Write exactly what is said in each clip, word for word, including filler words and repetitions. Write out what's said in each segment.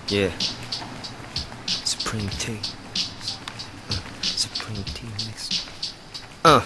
Yeah. Supreme Tea. Uh, Supreme Tea mix. Uh.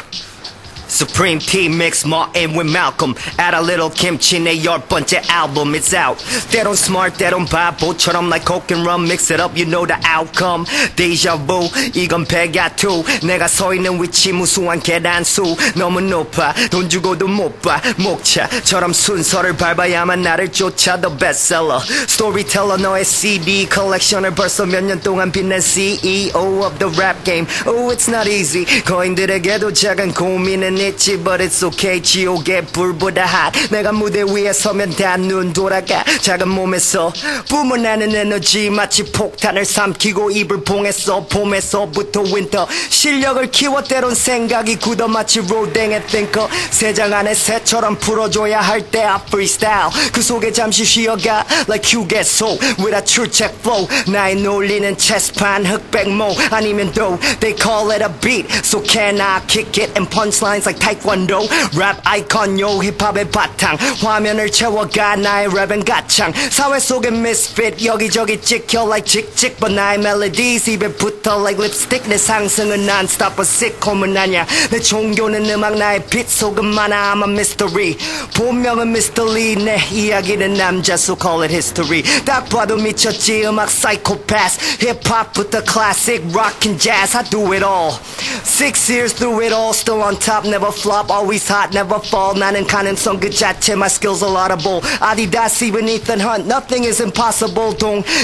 Supreme Tea mix Martin with Malcolm. Add a little kimchi 내 열 번째 album, it's out. 때론 smart, 때론 바보처럼 like coke and rum. Mix it up, you know the outcome. Deja vu, 이건 백야투. 내가 서 있는 위치 무수한 계단수. 너무 높아, 돈 주고도 못 봐. 목차처럼 순서를 밟아야만 나를 쫓아. The bestseller, storyteller 너의 씨디 컬렉션을 벌써 몇 년 동안 빛낸 씨이오 of the rap game. Oh, it's not easy. 거인들에게도 작은 고민은 있지, but it's okay. 지옥의 불보다 hot. 내가 무대 위에 서면 다 눈 돌아가. 작은 몸에서 뿜어나는 에너지 마치 폭탄을 삼키고 입을 봉했어. 봄에서부터 윈터 실력을 키워. 때론 생각이 굳어 마치 로댕의 thinker. 세장 안에 새처럼 풀어줘야 할 때 I freestyle. 그 속에 잠시 쉬어가 like 휴게소 with a 출첵 flow. 나의 놀리는 체스판 흑백모 아니면 though they call it a beat. So can I kick it and punchlines like taekwondo. 랩 아이콘 요 힙합의 바탕. 화면을 채워가 나의 랩은 가창. 사회 속의 misfit 여기저기 찍혀 like 찍찍. But 나의 melodies 입에 붙어 like lipstick. 내 상승은 non-stop but sitcom은 아냐. 내 종교는 음악 나의 빛 속은 많아. I'm a mystery. 본명은 미스터 리. 내 이야기는 남자 so call it history. 딱 봐도 미쳤지 음악 psychopath. 힙합부터 classic rock and jazz I do it all. Six years through it all still on top. Never flop, always hot, never fall. 나는 가능성 그 자체, my skills are laudable. Adidas, even Ethan Hunt, nothing is impossible.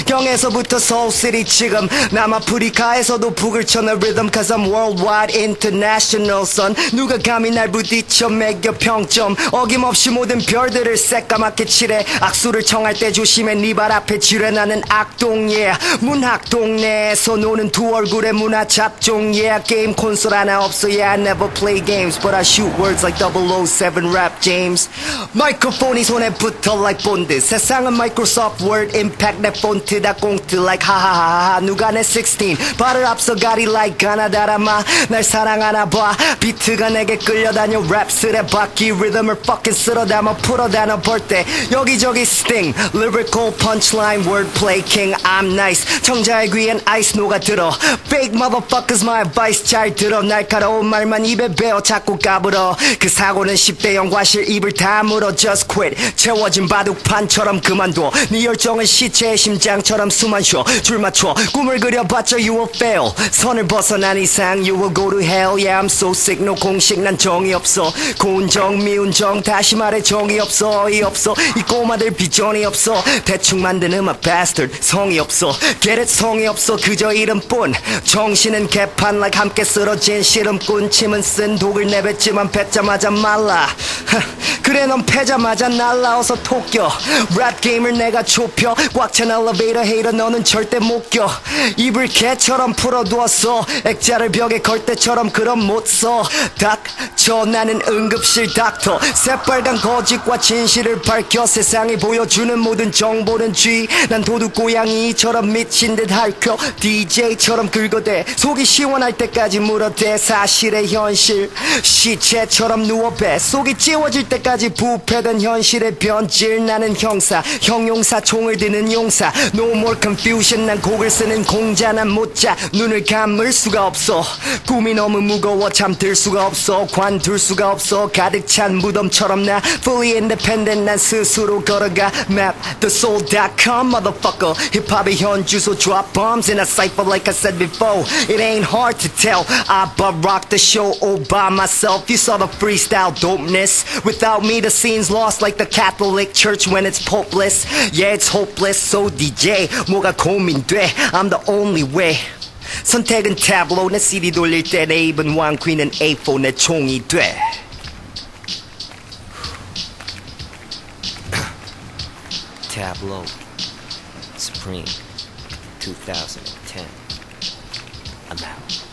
동경에서부터 Soul City 지금 남아프리카에서도 북을 쳐내 rhythm. Cause I'm worldwide, international son. 누가 감히 날 부딪혀 매겨 평점. 어김없이 모든 별들을 새까맣게 칠해. 악수를 청할 때 조심해 네 발 앞에 지뢰. 나는 악동 yeah. 문학 동네에서 노는 두 얼굴의 문화 잡종 yeah. 게임 콘솔 하나 없어 yeah. I never play games but I shoot words like double oh seven rap James. 마이크폰이 손에 붙어 like 본드. 세상은 Microsoft Word Impact 내 폰트 다 꽁트 like 하하하하. 누가 내 십육 발을 앞서가리 like 가나다라마. 날 사랑하나 봐. 비트가 내게 끌려다녀 랩슬의 바퀴 리듬을 fucking 쓸어담아 풀어다녀 볼 때 여기저기 sting. Lyrical punchline wordplay king I'm nice. 청자의 귀엔 아이스 녹아들어. Fake motherfuckers my advice 잘 들어. 날카로운 말만 입에 베어 자꾸 까불어. 그 사고는 십 대 영 과실 입을 다물어. Just quit. 채워진 바둑판처럼 그만둬. 네 열정은 시체의 심장처럼 숨 안 쉬어. 줄 맞춰 꿈을 그려봤자 you will fail. 선을 벗어난 이상 you will go to hell. Yeah I'm so sick. no 공식 난 정이 없어. 고운 정 미운 정 다시 말해 정이 없어. 어이 없어. 이 꼬마들 비전이 없어. 대충 만든 음악 bastard 성이 없어. get it 성이 없어. 그저 이름뿐. 정신은 개판 like 함께 쓰러진 씨름꾼. 침은 쓴 독을 내뱉지만 뱉자마자 말라. 그래 넌 패자마자 날라와서 토껴. 랩 게임을 내가 좁혀. 꽉 찬 엘리베이터 헤이터 너는 절대 못 껴. 입을 개처럼 풀어두었어. 액자를 벽에 걸 때처럼 그럼 못 써. 닥쳐 나는 응급실 닥터. 새빨간 거짓과 진실을 밝혀. 세상이 보여주는 모든 정보는 G. 난 도둑 고양이처럼 미친 듯 핥혀. 디제이처럼 긁어대. 속이 시원할 때까지 물어대. 사실의 현실 시체처럼 누워 배. 속이 찌워질 때까지 부패된 현실의 변질. 나는 형사 형용사 총을 드는 용사. No more confusion. 난 곡을 쓰는 공자. 난 못자 눈을 감을 수가 없어. 꿈이 너무 무거워 잠들 수가 없어. 관둘 수가 없어. 가득 찬 무덤처럼 나 fully independent. 난 스스로 걸어가 map the soul dot com motherfucker. 힙합의 현주소 drop bombs in a cipher like I said before. It ain't hard to tell. I but rock the show all by myself. You saw the freestyle dopeness. Without me the scene's lost like the Catholic Church when it's popeless. Yeah it's hopeless. So 디제이 뭐가 고민돼. I'm the only way. 선택은 tableau. 내 씨디 돌릴 때 내 입은 one queen은 에이 포 내 총이 돼. Tableau Supreme twenty ten. I'm out.